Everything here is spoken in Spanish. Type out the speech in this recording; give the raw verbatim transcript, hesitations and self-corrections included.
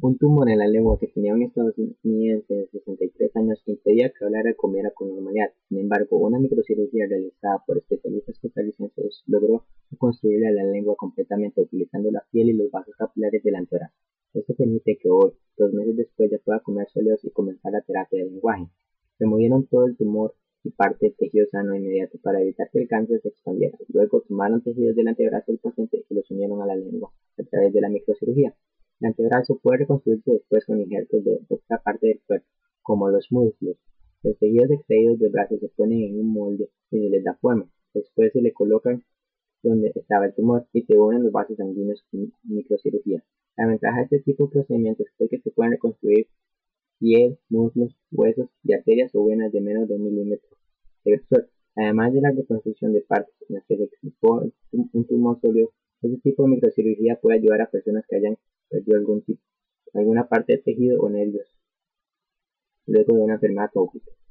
Un tumor en la lengua que tenía un estadounidense de sesenta y tres años impedía que hablara y comiera con normalidad. Sin embargo, una microcirugía realizada por especialistas costarricenses logró reconstruirle la lengua completamente utilizando la piel y los vasos capilares del antebrazo. Esto permite que hoy, dos meses después, ya pueda comer sólidos y comenzar la terapia del lenguaje. Removieron todo el tumor y parte del tejido sano inmediato para evitar que el cáncer se expandiera. Luego tomaron tejidos del antebrazo del paciente y los unieron a la lengua a través de la microcirugía. El antebrazo puede reconstruirse después con injertos de otra parte del cuerpo, como los muslos. Los tejidos extraídos del brazo se ponen en un molde y se les da forma. Después se le colocan donde estaba el tumor y se unen los vasos sanguíneos con microcirugía. La ventaja de este tipo de procedimientos es que se pueden reconstruir piel, muslos, huesos y arterias o venas de menos de un milímetro de grosor. Además de la reconstrucción de partes en las que se explicó un tumor sólido, este tipo de microcirugía puede ayudar a personas que hayan perdido algún tipo, alguna parte del tejido o nervios luego de una enfermedad tópica.